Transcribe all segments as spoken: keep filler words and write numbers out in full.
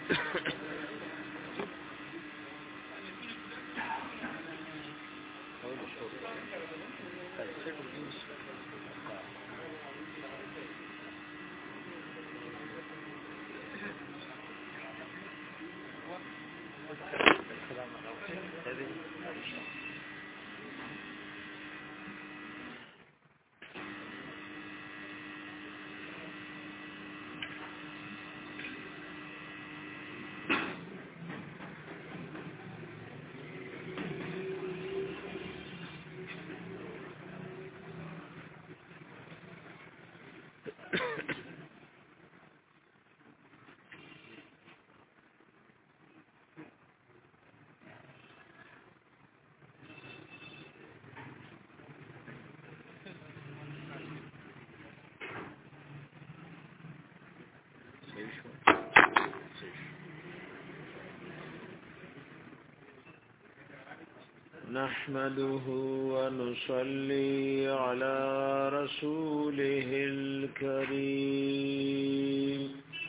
نحمده ونصلي على رسوله الكريم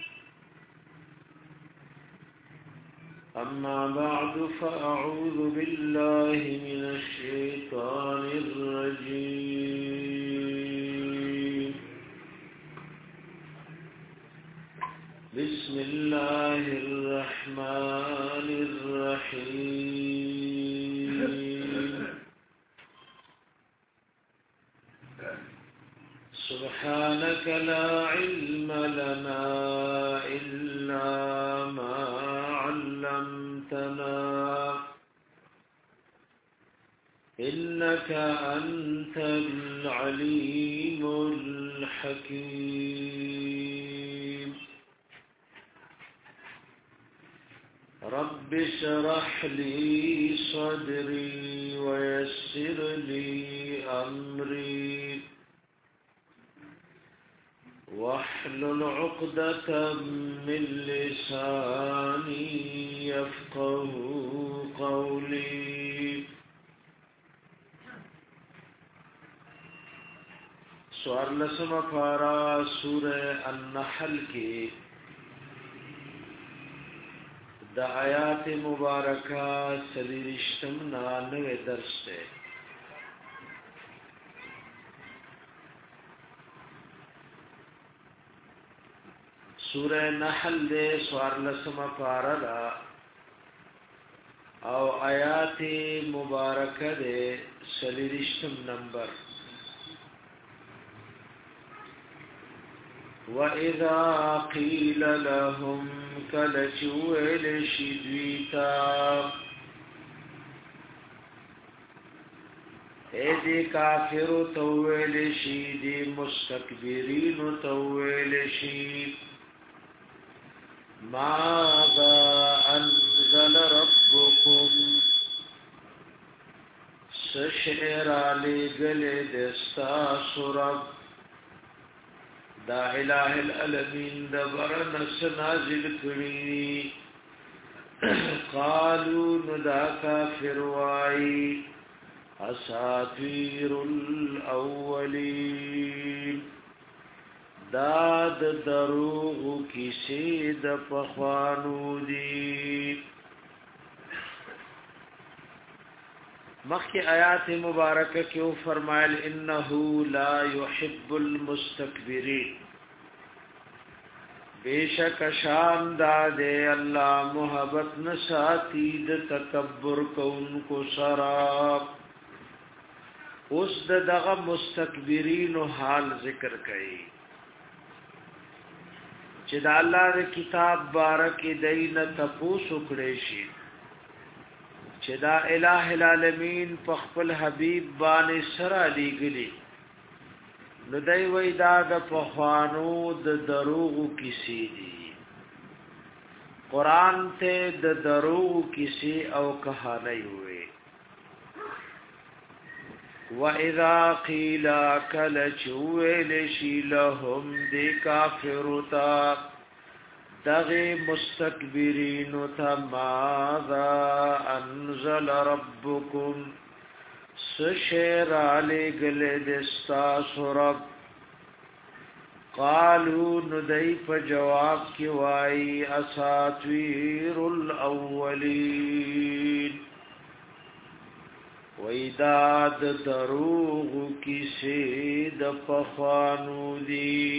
أما بعد فأعوذ بالله من الشيطان الرجيم بسم الله الرحمن الرحيم سبحانك لا علم لنا إلا ما علمتنا إنك أنت العليم الحكيم رب اشرح لي صدري ويسر لي أمري واحلل عقدة من لساني يفقه قولي سوار لسم پارا سورة النحل کی دا آیات مبارکہ سلیرشتم نانوے درس تے سورہ نحل دے سوار لسم پارا او آیات مبارکہ دے سلیرشتم نمبر وَإِذَا قِيلَ لَهُمْ كَلَچُوَلِ شِدْوِيتَا اے دی کافر توویل شید مستکبرین توویل شید ماذا انزل ربكم سشعر علی گل دستا سرب دا الہ العالمین دا برنس نازل کری قالوا ندا کافر وائی اساطیر الاولین داد دروغ کسی دا پخوانو دی مخی آیات مبارکہ کیوں فرمائل انہو لا يحب المستکبرین بیشک شان دادے اللہ محبت نساتی دا تکبر کون کو سراب اس دا دغا مستکبرین حال ذکر کئی چی دا اللہ دا کتاب بارک دین تپوس اکڑیشی چی دا الہ العالمین پخپل حبیب بان سرا لیگلی نو دی وی دا دا پخوانو دا دروغو کسی دی قرآن تے دا دروغو کسی او کہانی ہوئے وَإِذَا قِيلَ كَلَچُوَلِ شِلَهُمْ دی کافرتا دغی مستکبرین تا ماذا انزل ربکم سشیر علی گل دستا سرب قالو ندی په جواب کې وای اساطیر الاولین ویداد دروغ کیسه د پخوانو دی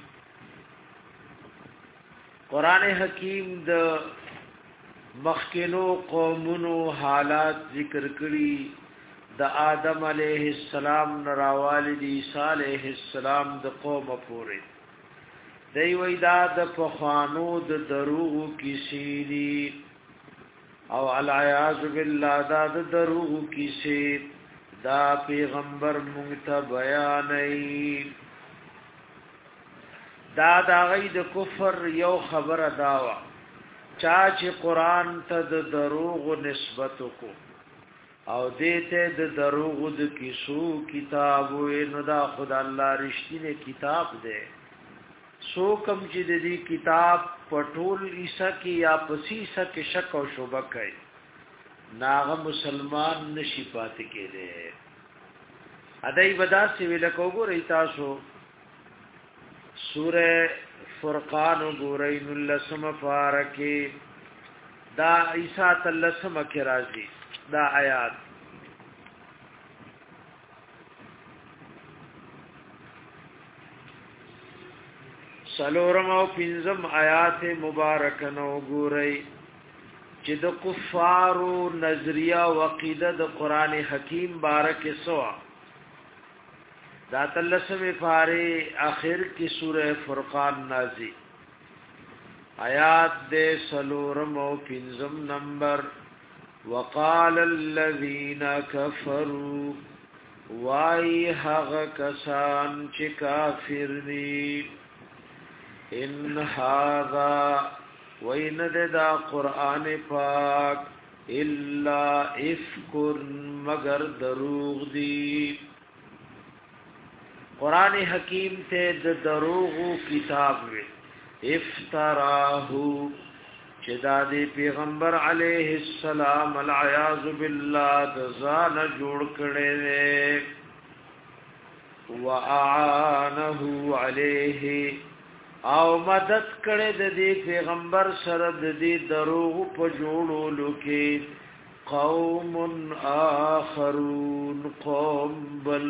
قران حکیم د مخکینو قومونو حالات ذکر کړي د آدم علیه السلام نراوال د عیسی علیه السلام د قوم پورې دی ویداد پخوانو د دروغ کیسه دی او العیاذ بالله دا د دروغ کیسه دا پیغمبر مونږ ته بیانې دا دا غي د کفر یو خبره داوا چا چې قران ته د دروغ نسبت کو او دته د دروغ د کیسو کتاب نو دا خدای الله رښتینه کتاب دی سو کم چې د دې کتاب پټول عیسی کې یا پسیسه کې شک او شوبه کوي ناغه مسلمان نشي پاتې کېده ادای ودا سی ویل کوګو ریتاسو سوره فرقان وګورئ نلسم فارکه دا عیسی تلسم کې راځي دا آیات سلورم او پنځم آیات مبارکه نو ګورئ چې د کفارو نظریه او عقیده د قران حکیم بارک سوا دا تلسمه فاره اخر کی سوره فرقان نازل آیات دے سلورم او پنځم نمبر وقال الذين كفروا وای هغه کسان چې کافر دي ان هذا وین دا قران پاک الا افک مگر دروغ دی قران حکیم ته د دروغ کتاب وی افتراه چې دا دی پیغمبر علیه السلام العیاذ بالله د ځان جوړ کړي واعانه علیه او مدد کړي د دې پیغمبر سره د دې دروغ په جوړولو کې قوم آخرون قوم بل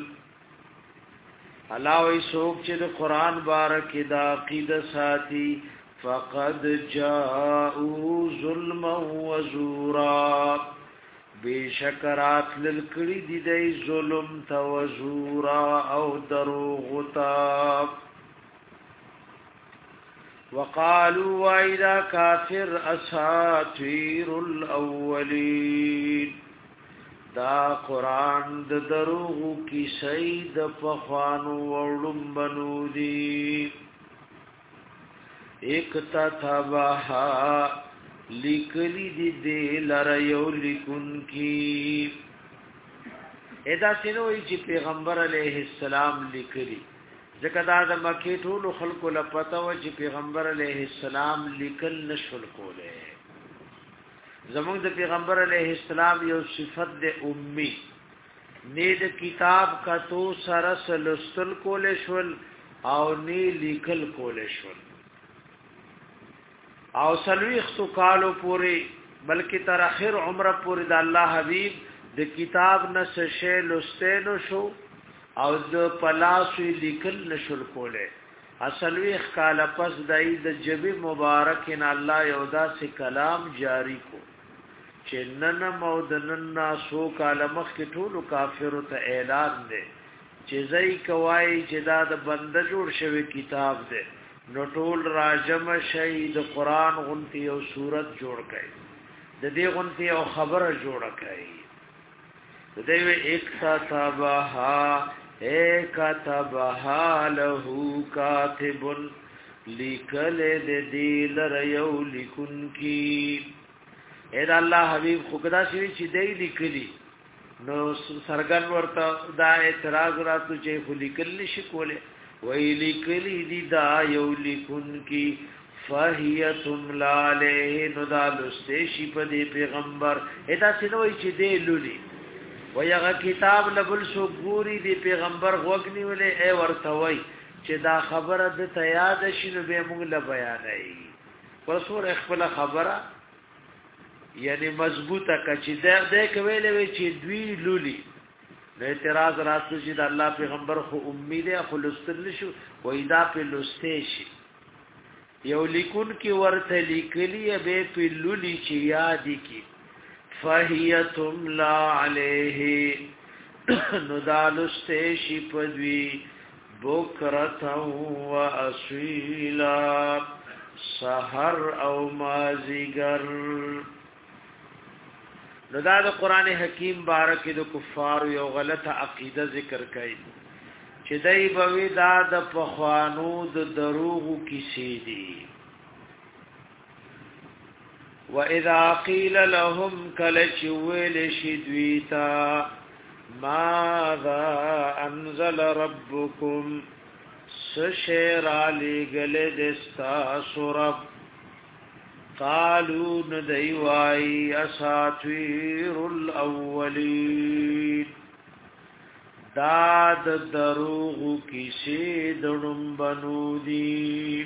علاوه سوک چې د قران بارک د عقیده ساتي فقد جاءوا ظلما وزورا بشکرات للکړي دي د ظلم توزورا او دروغ تا وقالوا واذا كافر اساطير الاولين دا قران د دروغ کی سید پخوانو وړم بنو دی ایک تتبها لیکلی دی دی لریو لیکن کی ادا سینوی چې پیغمبر علیہ السلام لیکلی ځکه دا د مکی ټول خلکو لپاره و چې پیغمبر علیہ السلام لیکل نشول کوله زمونږ د پیغمبر علیہ السلام یو صفت د امی نه د کتاب کا تو سره سلسل کول شول او نه لیکل کول شول او سلويخ کالو پوری بلکې تر اخر عمره پوری د الله حبیب د کتاب نس شې لستینو شو او د پلاسوی لیکل نشول کوله اصلويخ کال پس دای د جبی مبارک ان الله یودا سے کلام جاری کو چې نن مودنن ناسو کالمخ کې ټول کافر ته اعلان دي چې زئی کوي چې دا د بنده جوړ شوی کتاب دی نو ټول راجم شهید قران غنتی او صورت جوړ کړي د دې غنتی او خبره جوړ کړي د دې ایک تابها ایکتبها له کاتب لیکل د دې لریو لیکن کی اې دا الله حبیب خو کدا شي چې دی لیکلی نو سرګن ورته دا اعتراض راتو چې خو لیکل نشي کوله وی لیکلی دی دا یو لیکن کی فاهیتم لاله نو دا لستشی په دی پیغمبر ادا سينوي چې دی لولي ویغه کتاب لبل سو ګوري دی پیغمبر غوګنی ولې اے ورته وای چې دا خبره د تیاد شنو به موږ له بیانای ورسور خپل خبره یعنی مضبوطه کچې دا د کویلې وی چې دوی لولي د اعتراض راځي چې د الله پیغمبر خو امید خو لستل شو وای دا په لسته شي یو لیکون کی ورته لیکلی به په لولي چې یاد کی فهیتم لا علیه ندالسته شي پدوی بکرتا و اصیلا سحر او مازیگر نو دا د قران حکیم بارک د کفار یو غلطه عقیده ذکر کړي چې دای بوي دا د پخوانو د دروغ کیسې دي واذا قيل لهم كلچ ویل شدویتا ماذا انزل ربكم سشیر علی گلد استاسرب قالوا ندیوائی اساطیر الاولین داد دروغ کسی دڑم بنودی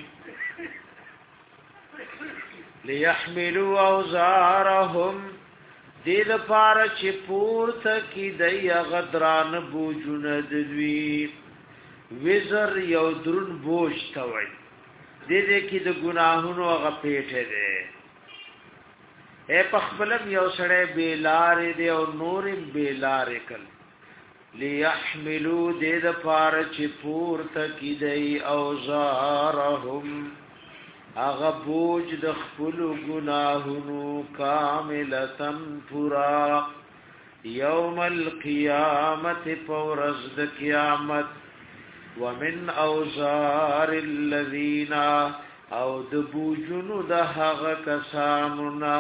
لیحملوا اوزارهم دید پارا چی پورتا کی دی غدران بوجون ددوی وزر یو درون بوج توی دیده کی د گناہونو اغا پیٹه ده اے پخبلم یو سڑے بیلار ده او نورم بیلار کل لیحملو دید پارا چی پورتا کی دی اوزارهم اغا بوج د خپل گناهونو کاملتن پورا یوم القیامت پورز د قیامت ومن اوزار الذین او د بوجونو د هغه کسانونا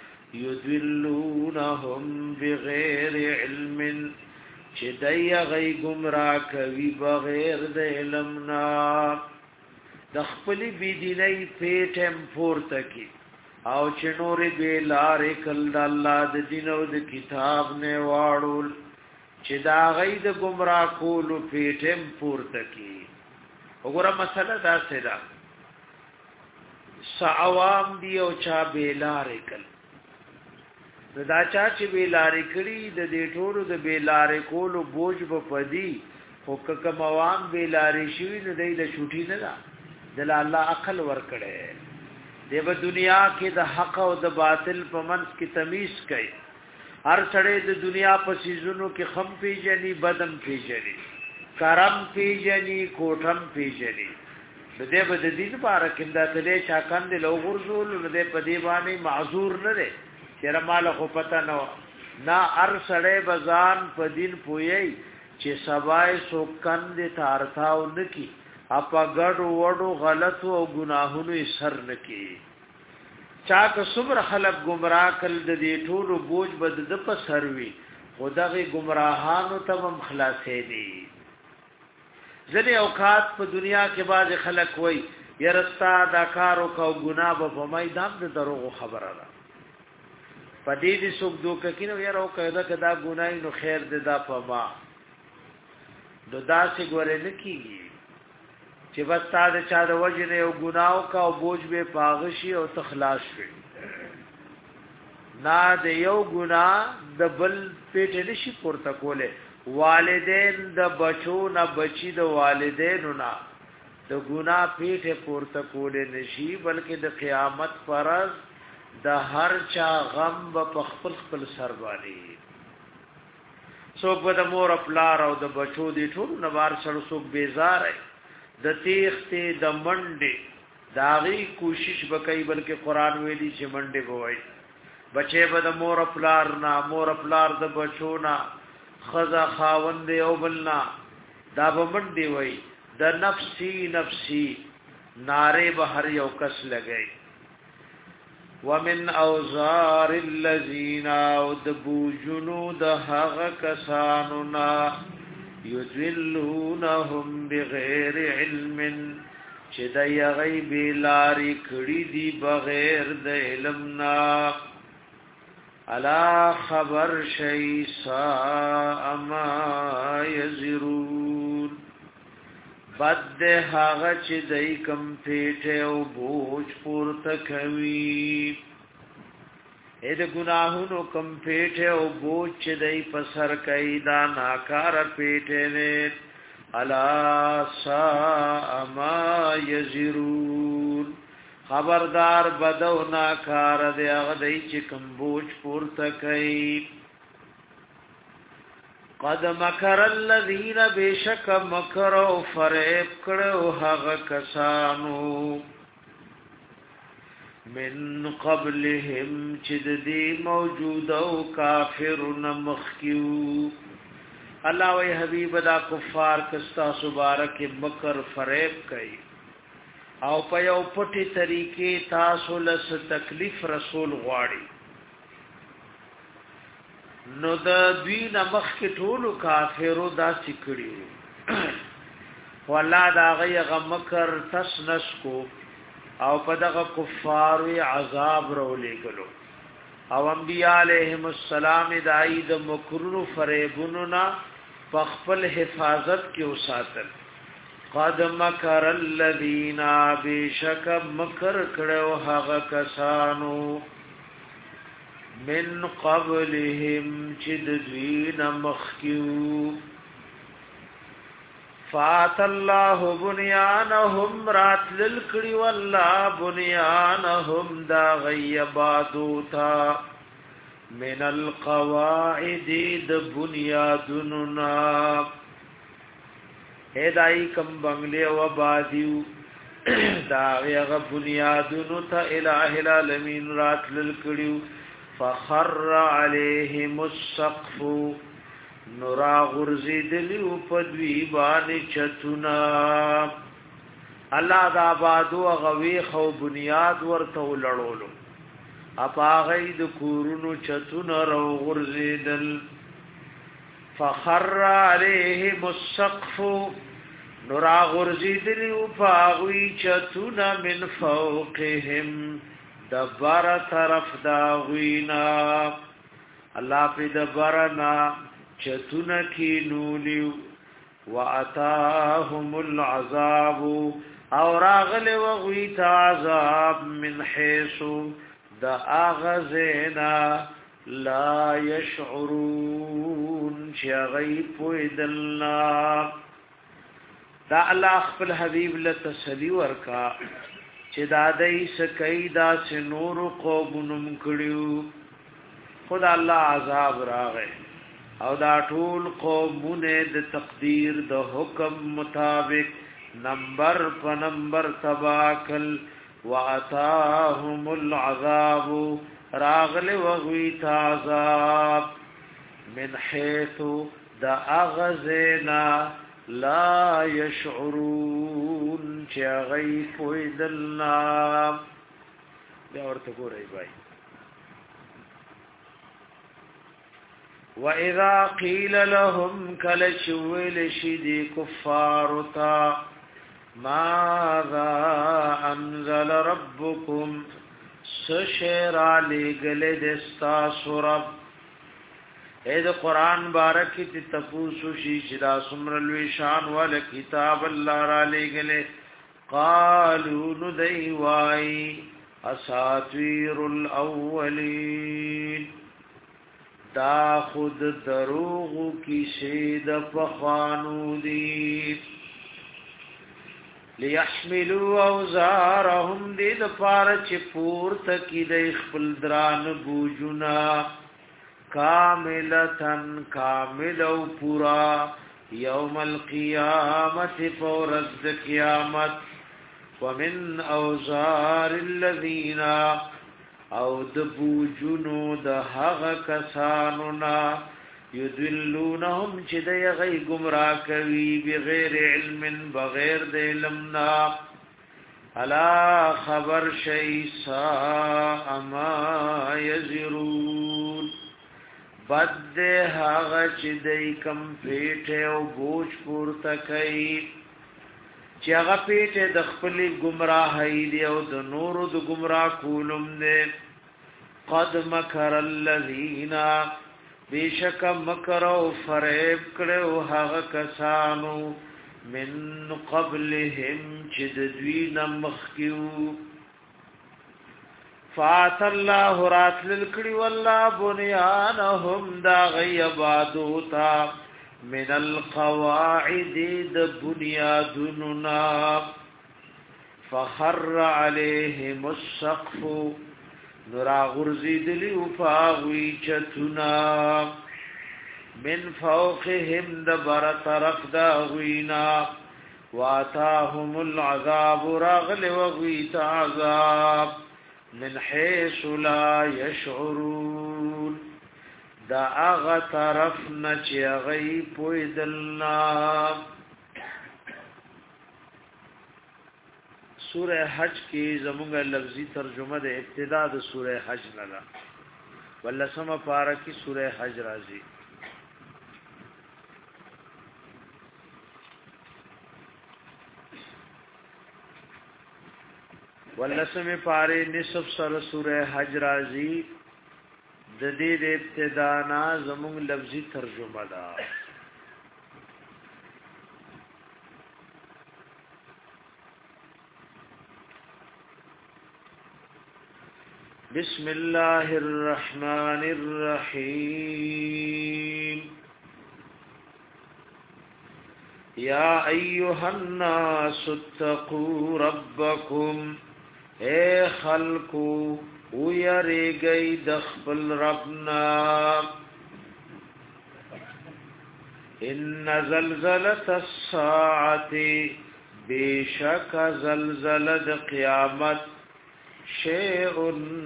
یذلونهم بغیر علم چې دای غي گمراه کوي بغیر د علمنا د خپل بيدینۍ پیټم پورته کی او چې نورې به لارې کل د الله د دین او د کتاب نه واړول چې دا غي د گمراه کولو پیټم پورته کی وګوره مسله دا سره سعوام دی او چا به لارې کل دا چا چې به لارې کړي د دې ټولو د به لارې کولو بوج په پدی خو کوم عوام به لارې شي نه دی د چوټي نه دا دل الله عقل ور کړي دیو دنیا کې د حق او د باطل په منځ کې تمیز کوي هر سړی د دنیا په سيزونو کې خم پیجنې بدم پیجنې کرم پیجنې کوټم پیجنې د دې بد دین بار کې دا ته چا کاند له غرزول د په دی باندې معذور نه دی چیرې مال خو پتا نه نا هر سړی بزان په دین پوي چې سبای سو کاند تارتاو نکی اپا ګړو وړو غلطو او ګناهونو یې سر نکي چا که صبر خلق گمراه کل د دې ټولو بوج بد د په سروي خدای گمراهانو تم خلاصې دي ځنې اوقات په دنیا کې باز خلق وای يرستا دا کارو کو ګناه په میدان د دروغ خبره ده پدې دې څوک دوک کینو یاره او کدا کدا ګناي نو خیر دې دا پما دو داسې ګورې نکیږي چې بس تا د چا د وجه نه یو ګناو کا او بوج به پاغشي او تخلاص شي نا د یو ګنا د بل پیټ نشي پورته کوله والدین د بچو نه بچي د والدینو نه د ګنا پیټ پورته کوله نشي بلکې د قیامت پرز د هر چا غم په خپل خپل سر باندې څوک به د مور خپلار او د بچو دی ټول نوار سره څوک بیزار د تیختې د منډې داغي کوشش وکړي بلکې قران ویلي چې منډې بوي بچي به د مور خپلار نه مور خپلار د بچو نه خزا خاوند او بلنا دا به منډې وي د نفسي نفسي ناره به هر یو کس لګي ومن اوزار الذين ودبوجنو د هغه کسانو نا یذلونهم بغیر علم چې د غیب لارې کړي دي بغیر د علم نا الا خبر شي سا ما يزرون بد هغه چې دای کم پیټه او بوج پورته کوي اې د ګناهونو کم پیټه او بوج چې دای په سر کوي دا ناکار پیټه نه الا ساء ما یزرون خبردار بدو ناکار دی هغه دای چې کم بوج پورته کوي قد مکر الذین بشک مکر او فریب کړو هغه کسانو من قبلهم چې دی موجود او کافرون مخکیو الله وی حبیب دا کفار کستا مبارک مکر فریب کوي او په یو پټي طریقې تاسو لس تکلیف رسول غواړي نو د دوی نمخ کې ټولو کافرو دا سکړیو والله دا غي غمکر تسنس کو او په دغه کفارو عذاب رولې کلو او انبیاء علیهم السلام دای د مکرونو فریبونو نا خپل حفاظت کې وساتل قد مکر الذین بشک مکر کړو هغه کسانو من قبلهم چد دوین مخکیو فات الله بنیانهم رات للکڑی والله بنیانهم دا غیبادوتا من القواعد د بنیادننا هدای کم بنگلی و بادیو دا غیغ بنیادنو تا الہ العالمین رات للکڑیو فخر علیهم السقف نورا غرزیدلیو پدوی بانی چتنا اللہ دا بادو غویخ و بنیاد ورتو لڑولو اپا غید کورونو چتنا رو غرزیدل فخر علیهم السقف نورا غرزیدلیو پاغوی چتنا من فوقهم دبر طرف دا غوینا الله په دبرنا چتون کی نولیو واتاهم العذاب او راغل وغویت عذاب من حيث دا اغزنا لا يشعرون شغیب ویدلنا دا الله خپل حبیب لتسلی ورکا چې دا دای سکای دا سنور قومونم کړیو خدا الله عذاب راغې او دا ټول قومونه د تقدیر د حکم مطابق نمبر په نمبر تباکل واتاهم العذاب راغل وغویت عذاب من حيث دا اغزنا لا يشعرون چا غیب ویدلنا بیا ورته ګورئ بای وَإِذَا قِيلَ لَهُمْ كَلَشُوِلِ شِدِي كُفَّارُتَا مَاذَا أَنزَلَ رَبُّكُمْ سَشِرَ لِگَلِ دَسْتَاسُ رَبُّ اے دا قرآن بارکی تی تفوسو شیش دا سمر الویشان والا کتاب اللہ را لے گلے قالو ندئی وائی اساطویر الاولین دا خود دروغ کی شید پخوانو دی لیحملوا اوزارهم دید پارچ پور تکی دی خپل دران بوجونا کاملتن کامل او پورا یوم القیامت فورز قیامت ومن اوزار الذین او دبو جنو د هغه کسانونا یذلونهم چې د غي گمراه کوي بغیر علم بغیر د علمنا الا خبر شي سا اما یزرون بد هغه چې دای کم پیټه او بوج پورته کوي چې هغه پیټه د خپل گمراهۍ دی او د نورو د گمراه کولم نه قد مکر الذین بیشک مکر او فریب کړو هغه کسانو من قبلهم چې د دوی نه مخکیو فات الله رات للکړي والله بنيانهم دا غيبادوتا من القواعد د بنيادنا فخر عليهم السقف نرا غرزید لیو فاغوی چتنا من فوقهم دبر طرف دا غوینا واتاهم العذاب رغل وغویت عذاب من حيث لا يشعرون دا اغا طرف نچی غی پویدلنا سورہ حج کی زمونگا لفظی ترجمه د ابتدا د سورہ حج نلا ولسم پارا کی سورہ حج رازی ولسم پارے نصف سر سورہ حج رازی د دې د ابتدا نا زمونگ لفظی ترجمه دا بسم الله الرحمن الرحيم يا أيها الناس اتقوا ربكم اے خلقو ويرګي د خپل ربنا ان زلزله الساعه بشك زلزله قیامت شیء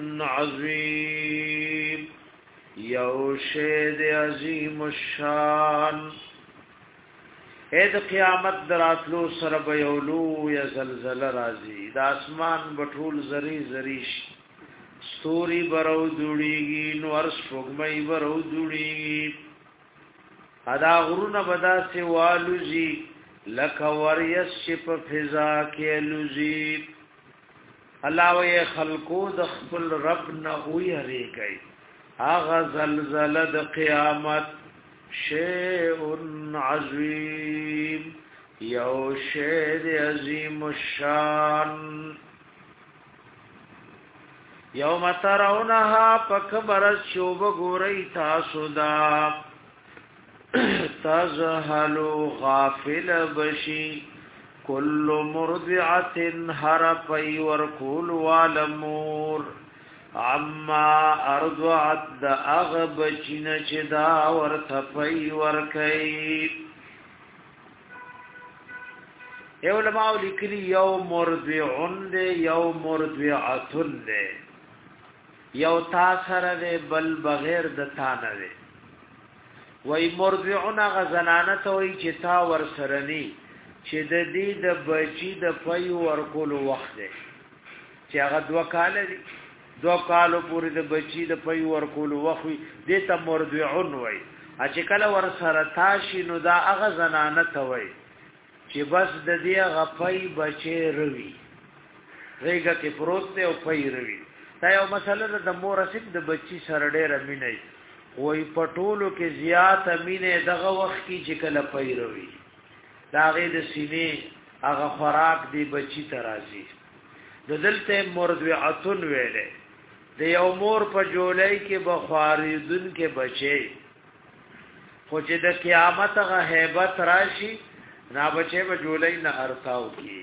عظیم یو شی عظیم الشان اې د قیامت دراتلو سره به یولو یا زلزلہ راځي د اسمان بټول زری زری ستوري برو جوړيږي نور سپوږمۍ برو جوړيږي ادا غرونه بدا سي والوزي لک وریس په فضا کې لوزي الله وې خلقو د خپل رب نه ویریږي اغه زلزلہ د قیامت شیء عظیم یو شیء عظیم الشان یوم ترونها پکبر شوب ګورئ تاسو دا تزهلو غافل بشی کل مرضعت حرفی ورکول والمور عما ارضعت دا اغب چین چدا ورثفی ورکی اے علماء لکلی یو مرضعن دے یو مرضعتن دے یو تاثر دے بل بغیر دتانا دے وی مرضعن غزنانت وی چتا ورسرنی چې د دې د بچی د پي ورکول وخت دی چې هغه دوه کال دي دوه کالو پورې د بچی د پي ورکول وخت دی ته مرضعون وای چې کله ور سره تاشي نو دا هغه زنانه ته وای چې بس د دې هغه پي بچي روي ریګه کې پروت دی او پي روي دا یو مسله د مور اسید د بچی سره ډېر مینه وای پټولو کې زیات مینه دغه وخت کې چې کله پي روي دا غي د سینې هغه خوراک دی بچی ترازی د دلته مرضعتن ویلې د یو مور په جولای کې بخاریدن کې بچي خو چې د قیامت غه hebat راشي نا بچي په جولای نه ارتاو کی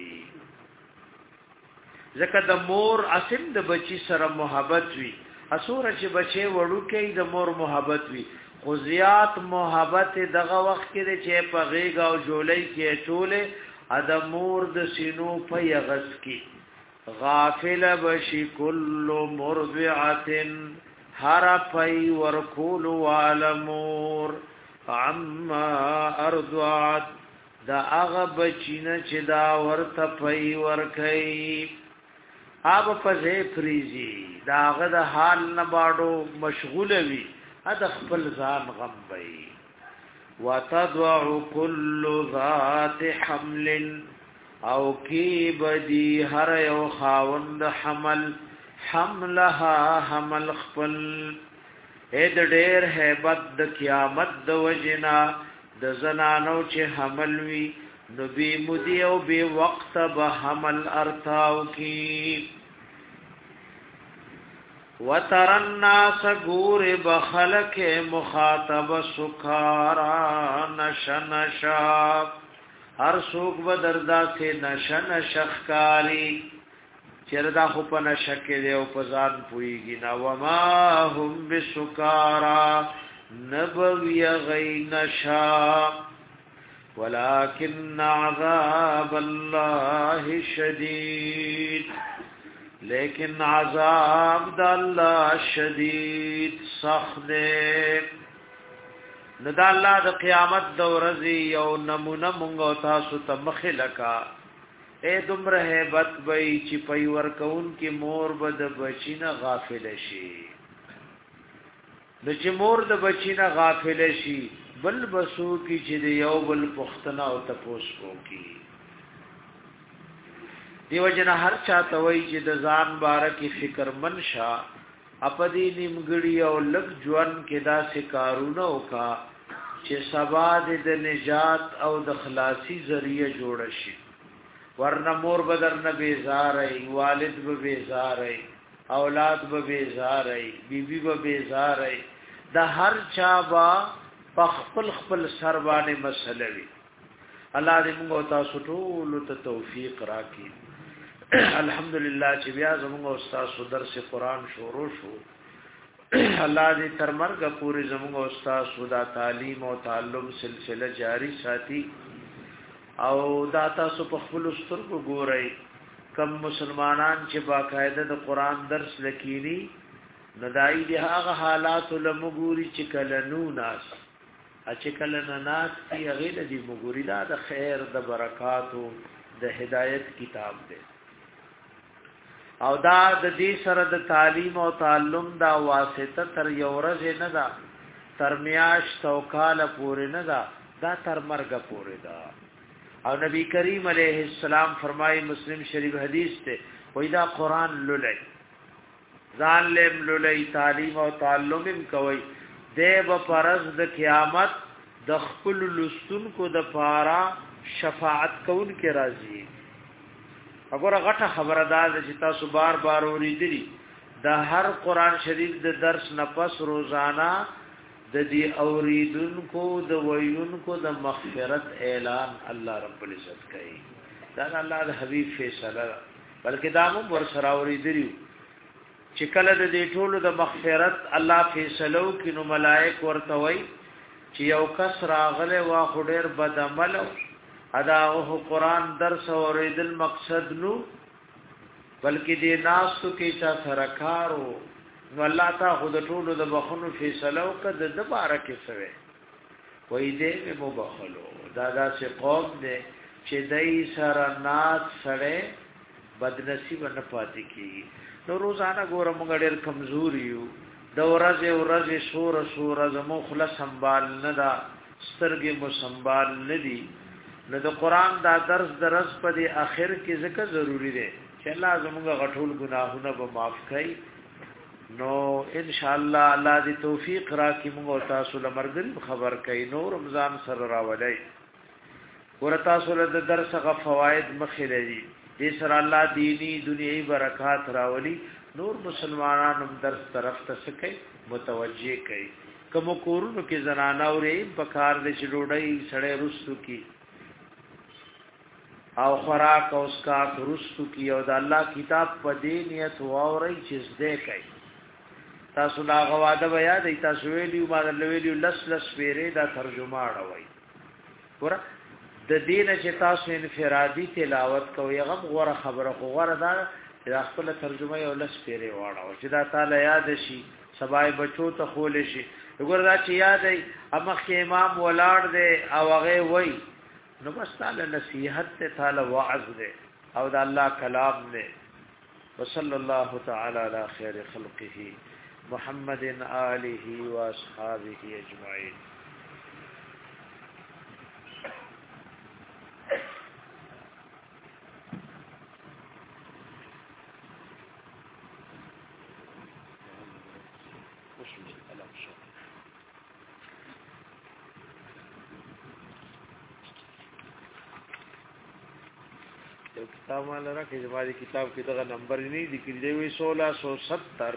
ځکه د مور اسیم د بچی سره محبت وی اسوره چې بچي وړو کې د مور محبت وی خو زیات محبت دغه وخت کې چې په غیګ او جولای کې ټوله ادمور د سینو په یغس کې غافل بشی کل مرضعه هر پي ورکول والمور عما ارضعت دا هغه بچینه چې دا ورته پي ورکي اب په فریزي دا هغه د حال نه باډو مشغول وي ادا خپل ځان غم وي وتضع كل ذات حمل او کی بدی هر یو خاوند حمل حملها حمل خپل اې د ډېر hebat د قیامت د وجنا د زنانو چې حمل وي نو بی مودی او بی وقت به حمل ارتاو کی وتر الناس غور بخلق مخاطب سکارا نشنشا هر سوق بدردا سے نشن شخکاری چردا خو په نشکه دی او په ځان پويږي نا وما هم بسکارا نبوی غینشا ولكن عذاب الله شدید لیکن عذاب د الله شدید سخت دی نو د الله د قیامت د ورځې یو نمونه مونږ تاسو ته مخه لکا اے دمره hebat وای چې پي ورکون کې مور بد بچینه غافل شي د چې مور د بچینه غافل شي بل بسو کې چې یو بل پختنا او تپوس کو کی دیو جن هر چاته وای چې د ځان بارکی فکر منشا اپدی نیمګړی او لګ ژوند کې دا سکارونه وکا چې سبا د نجات او د خلاصي ذریعہ جوړ شي ورنه مور بدر نه بیزارای والد به بیزارای اولاد به بیزارای بیبي به بیزارای د هر چا با خپل خپل سر باندې مسله وي الله دې موږ تاسو ټول ته توفیق راکړي الحمدلله چې بیا زموږ استاد درس قرآن شروع شو الله دې تر مرګ پورې زموږ استاد سودا تعلیم او تعلم سلسله جاری ساتي او دا تاسو په خپل سترګو ګورئ کم مسلمانان چې باقاعده د قرآن درس لکېني ندای دي هغه حالات لمګوري چې کله نو ناس چې کله نه ناس کی غیر دي مګوري دا د خیر د برکاتو د هدایت کتاب دی او دا د دې سره د تعلیم او تعلم دا واسطه تر یو ورځ نه دا تر میاش توکاله پورې نه دا دا تر مرګ پورې دا او نبی کریم علیہ السلام فرمائی مسلم شریف حدیث تے ویدا قرآن للی ځان لم للی تعلیم او تعلم کوي دیب پرز د قیامت د خپل لستون کو د پارا شفاعت کون کې راځي وګوره غټه خبردار چې تاسو بار بار اوریدلی د هر قرآن شریف د درس نفس روزانه د دې اوریدونکو د ویونکو د مغفرت اعلان الله رب العزت کوي دا الله د حبیب فیصله بلکې دا مو ور سره اوریدلی چې کله د دې ټولو د مغفرت الله فیصلو کې نو ملائک ورته وای چې یو کس راغله وا خډیر بد عمل ادا او قرآن درس اوریدل مقصد نو بلکې دې ناس کې چا سره کارو نو الله تا خود ټولو د بخونو فیصله وکړه د بارکه سوي وای دې مو بخلو دا دا چې قوم دې چې دای سره ناس سره بدنصیب نه پاتې کی نو روزانه ګورم غړل کمزوري یو د ورځې ورځې سور سور زمو خلاص سنبال نه دا سترګې مو سنبال نه دي نو د قران دا درس درس په دې اخر کې ذکر ضروری دی چې الله زموږ غټول ګناهونه به معاف کړي نو ان شاء الله الله دې توفیق راکړي موږ تاسو لمرګل خبر کوي نو رمضان سره راولای ورته تاسو له درس غو فواید مخې لري دې سره الله دینی دنیوي برکات راولي نور مسلمانانو درس طرف ته سکي متوجه کوي کوم کورونو کې زنانه اورې په کار دې چډوړې سړې رستو کی او خوراک او اسکا رستو کی او د الله کتاب په دې نیت واوري چې دې کوي تاسو لا غواده بیا د تاسو ویلیو ما د ویلیو لس لس پیری دا ترجمه اړوي ګور د دین چې تاسو انفرادي تلاوت کوئ هغه غوړه خبره خو غوړه دا د خپل ترجمه یو لس پیری واړو چې دا تعالی یاد شي سبای بچو ته خول شي ګور دا چې یاد ای امخ امام ولاړ دی او هغه وای نو بس تعالی نصیحت ته تعالی وعظ دی او دا الله کلام دی وصلی الله تعالی علی خیر خلقه محمد آله واصحابه اجمعین یو کتاب مال راکې زماري کتاب کې دغه نمبر نه دی کې دی وی سولہ سو ستر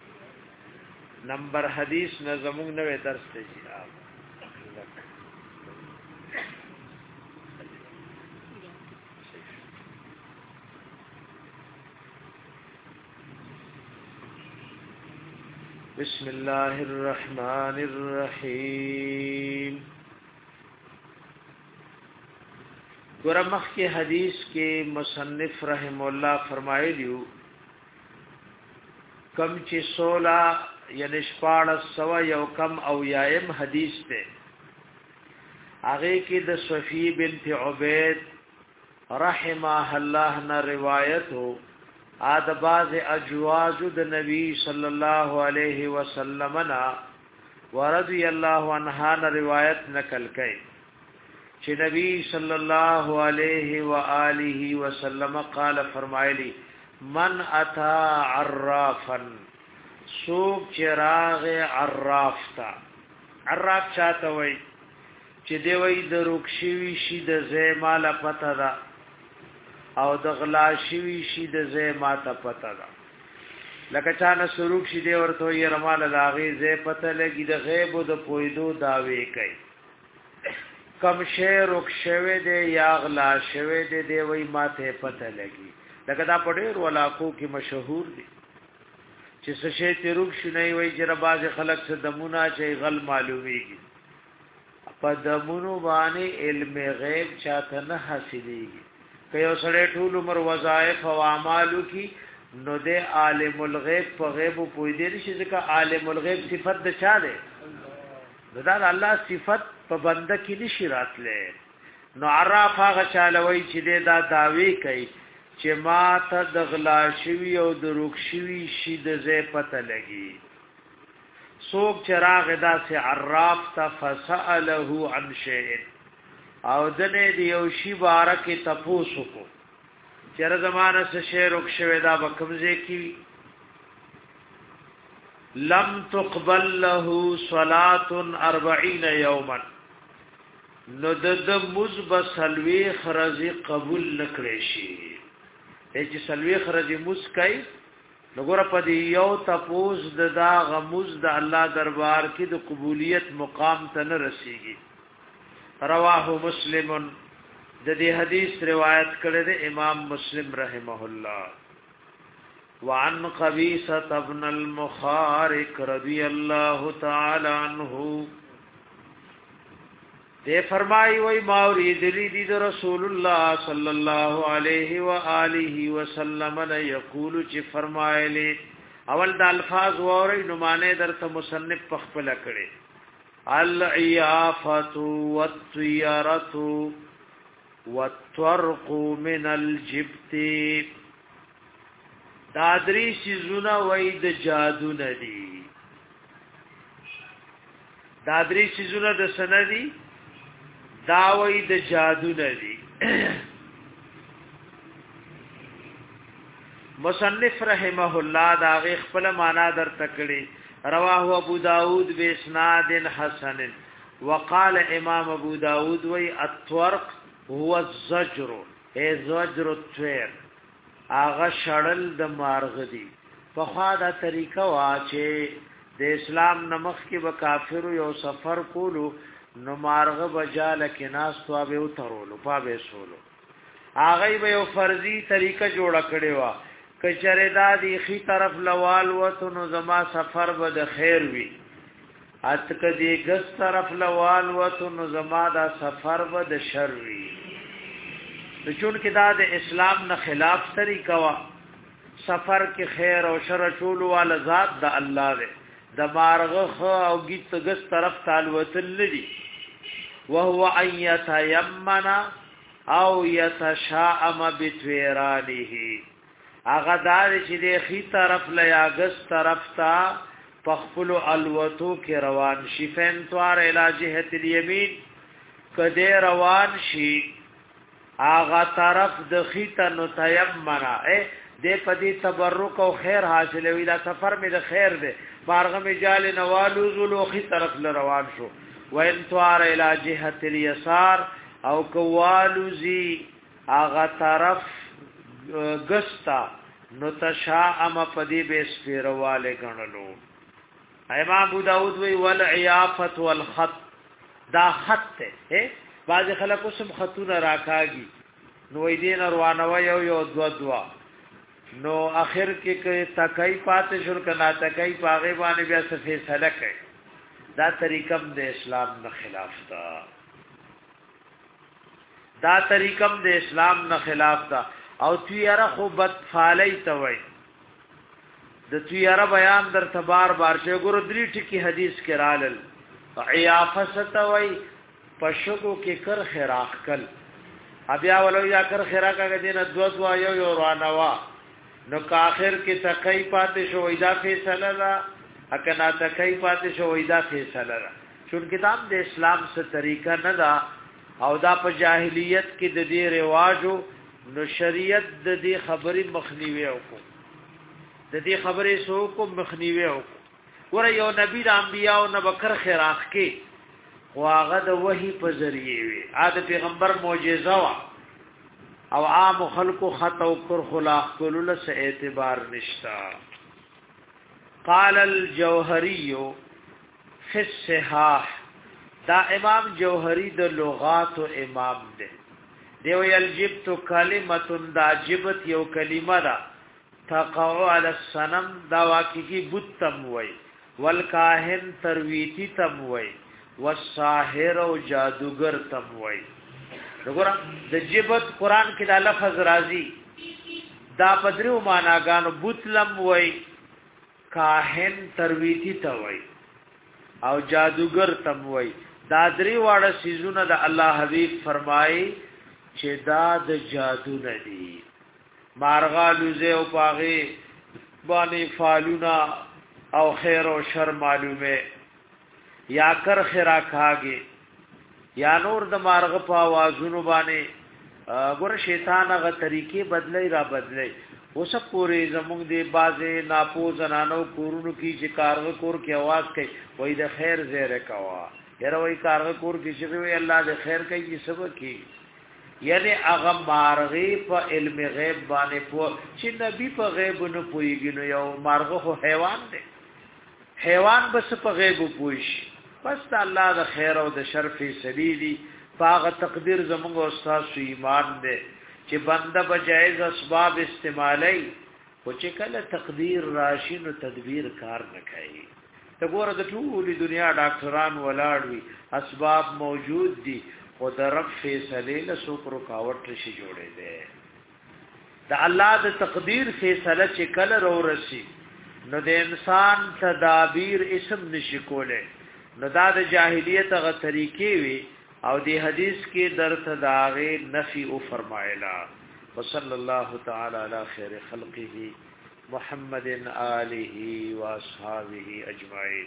نمبر حدیث نه زموږ نوې درس ته شي بسم الله الرحمن الرحیم ګورمخ کې حدیث کې مصنف رحم الله فرمایلیو کم چې سولہ یعنی شپاړس سوا یو کم او یایم حدیث ته هغه کې د صفی بنت عبید رحمه الله نه روایت هو اد باز اجواز د نبی صلی الله علیه وسلم نا ورضی الله عنها نه روایت نقل کړي چې نبی صلی الله علیه و آله وسلم قال فرمایلی من اتا عرافا سوق چراغ عراف تا عراف چاته وای چې دی وای د روکشوي شي د زماله پته دا او د غلا شوی شي د زما ته پته ده لکه چانه سروک شي دی ورته یې رماله لاغي زه پته لګي د غیب او د پویدو داوي کوي کم شی روک شوی دی یا غلا شوی دی دی وای ماته پته لګي لکه دا پډیر ولاکو کې مشهور دي چې څه شی ته روک شي نه وای چې باز خلک څه دمونه چې غل معلومیږي په دمونو باندې علم غیب چاته نه حاصلېږي که یو سړی ټول عمر وظایف او اعمالو کی نو د عالم الغیب په غیب او پوی دی چې ځکه عالم الغیب صفت د چا ده دا الله صفت په بنده کې نشي راتله نو عراف هغه چالوي چې دا داوی کوي چې ما ته د غلا شوی او د روک شوی شي د زې پته لګي سوق چراغ دا سے عراف تفسأله عن شيء او دنه دی یو شی بارکه تپوسو کو چر زمانہ سے شعر او شوی دا بکمزه کی لم تقبل له صلاه اربعين يوما نو د مزب سلوی خرزی قبول نکړي شي چې سلوی خرزی مسکای نګور په دی یو تپوس د دا غموز د الله دربار کې د قبولیت مقام ته نه رسیږي رواه مسلم د دې حدیث روایت کړی دی امام مسلم رحمه الله وعن قبيصة ابن المخارق رضی الله تعالی عنہ دے فرمائی وی ماوری دلی دی رسول الله صلی الله علیه و آله وسلم نے یقول چ فرمایلی اول د الفاظ وری نمانه درته مصنف پخپل کړي العیافت والطیارت والطرق من الجبت دا دری سیزونه وای د جادو ندی دا دری سیزونه د سندی دا وای د جادو ندی مصنف رحمه الله دا غ خپل معنا در تکړي رواه ابو داود باسناد حسن وقال امام ابو داود وی الطرق هو الزجر اي زجر الطير اغه شړل د مارغ دی په خوا دا طریقه وا چې د اسلام نمخ کې به کافر یو سفر کولو نو مارغ بجاله کې ناس تو به وترولو پابه سولو اغه به یو فرضي طریقه جوړه کړي وا کچره دا دی خي طرف لوال وته نو زما سفر به د خیر وي اتک دی ګس طرف لوال وته نو زما دا سفر به د شر وي د چون کې دا د اسلام نه خلاف طریقه وا سفر کې خیر او شر چول وال ذات د الله دی د مارغه خو او گیت ګس طرف تعالوتل لدی وهو ان يتيمن او يتشاءم بتويرانه اغه دار چې د خي طرف لیاګس طرف تا پخپل الوتو کې روان شي فین توار الهجه الیمین کده روان شي اغه طرف د خي تنو تیمنا اے دې پدی تبرک او خیر حاصل وی دا سفر می د خیر ده بارغه می جال نوالو زلو خي طرف ل روان شو وین توار الهجه الیسار او کوالو زی اغه طرف غستا نو تشاءم پدی به سپیرواله غنلو امام ابو داود وی والعیافت والخط دا خط ته بعض خلک اوسم خطونه راکاږي نو دین روانو یو یو دو دوا نو اخر کې کې تکای پاتې شر کنا تکای پاغه باندې بیا څه فیصله کوي دا طریقم د اسلام نه خلاف دا دا طریقم د اسلام نه خلاف دا او تیاره خو بد فالی توي د تیاره بیان در تبار بار شه ګور درې ټکی حدیث کې رالل عیافه ستوي پښو کې کر خراخ کل بیا ولو یا کر خراخ کې دین دو دو یو یو روانوا نو کاخر کې تکای پاتې شو ایدا فیصله لا اکنا تکای پاتې شو ایدا فیصله لا چون کتاب د اسلام څخه طریقہ نه دا او دا په جاهلیت کې د دې رواجو نو شریعت د دې خبرې مخنیوي وکړو د دې خبرې سو کو مخنیوي وکړو ور یو نبی د انبیاء او نبکر خراخ کې واغه د وحی په ذریعه وي عادت پیغمبر معجزه وا او عام خلقو خط او کر خلاق کولو له اعتبار نشتا قال الجوهري في الصحاح دا امام جوهری د لغات او امام دی دیو یلجبت کلمه دا جبت یو کلمه دا تقع علی الصنم دا واقعی بوتم وای والکاهن ترویتی تم وای والساحر او جادوگر تم وای وګوره د جبت قران کې دا لفظ راځي دا پدریو معناګانو بوتلم وای کاهن ترویتی ته وای او جادوگر تم وای دا درې واړه سيزونه د الله حبيب فرمایي چې دا د جادو نه دي مارغالو زه او پاغي باندې فالونا او خیر او شر معلومه یا کر خیرا کاږي یا نور د مارغ په आवाजونو باندې ګور شیطان هغه طریقې بدلای را بدلای اوس پورې زموږ دی بازه ناپو زنانو کورونو کی چې کارغ کور کې आवाज کوي وای د خیر زیره کوا یره وای کارغ کور کې چې وای الله د خیر کوي سبب کی یعنی هغه مارغی په علم غیب باندې پو چې نبی په غیب نه پويږي نو یو مارغ خو حیوان دی حیوان بس په غیب پويش بس د الله د خیر او د شر فیصله دي هغه تقدیر زموږ استاد سو ایمان دی چې بنده بجایز اسباب استعمالي او چې کله تقدیر راشي نو تدبیر کار نه کوي ته ګوره د ټولې دنیا ډاکټران ولاړ وي اسباب موجود دي او د رب فیصله له سوک رکاوټ شي جوړې ده د الله د تقدیر فیصله چې کله رو رسي نو د انسان تدابیر اسم نشي کوله نو دا د جاهلیت غ طریقې وي او دی حدیث کې در تداغه نفی او فرمایلا وصلی الله تعالی علی خیر خلقه محمد آله و اصحابہ اجمعین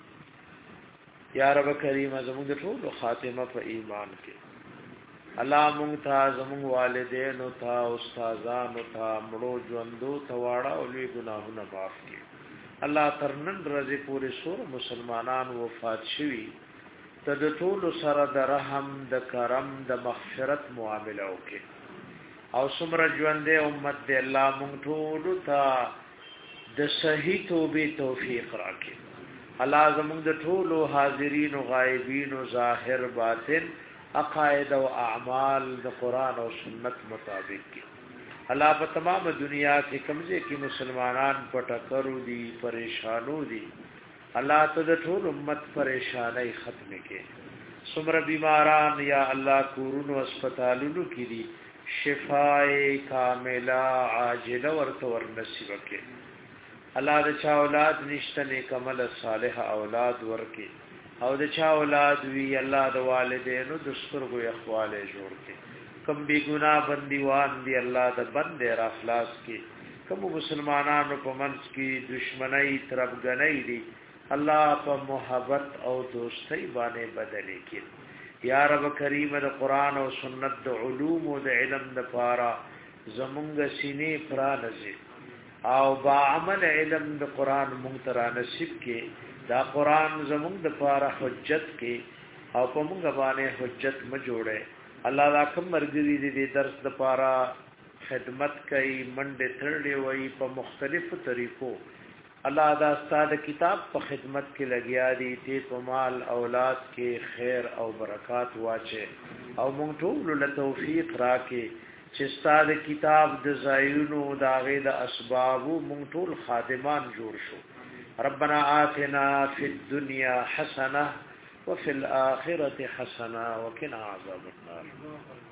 یا رب کریم زموږ ټول خاتمه په ایمان کې الله مونږ ته زموږ والدین او تا استادانو ته مړو ژوندو ته واړه او لوی ګناهونه معاف کړي الله ترنن رضی پورې سور مسلمانان وفات شوي ته د ټول سره د رحم د کرم د مغفرت معاملې وکړي او سمره ژوندې امت دې الله مونږ ټول ته د صحیح توبې توفیق راکړي الله زموږ د ټول حاضرین او غایبین او ظاهر باطن عقاید او اعمال د قران او سنت مطابق کړي الله په تمام دنیا کې کمزې کې مسلمانان پټکرو دي پریشانو دي الله ته د ټول امت پریشانای ختم کړي سمره بیماران یا الله کورونو هسپتالونو کې دي شفای کامله عاجله ورته ور نصیب کړي الله د چا اولاد نشته نیک عمل صالح اولاد ورکړي او د چا اولاد وی الله د والدینو د سترګو اخواله جوړ کړي کم بی ګناه بندیوان دی الله د بند را اخلاص کړي کوم مسلمانانو په منځ کې دشمنی تربګنۍ دي الله په محبت او دوستۍ باندې بدلې کړي یا رب کریم د قران او سنت د علوم او د علم د پاره زمونږ سینې پرانځي او با عمل علم د قران مونږ تر نصیب کړي دا قران زمونږ د پاره حجت کړي او په مونږ باندې حجت م جوړه الله دا کوم مرګري دې درس د پاره خدمت کوي منډه ترړي وي په مختلفو طریقو الله دا ستاسو کتاب په خدمت کې لګیا دي ته په مال اولاد کې خیر او برکات واچي او مونږ ټول له توفیق راکې چې ستاسو کتاب د زایونو دا غي د اسباب مونږ ټول خادمان جوړ شو ربنا آتنا فی الدنيا حسنه وفي الآخرة حسنه وقنا عذاب النار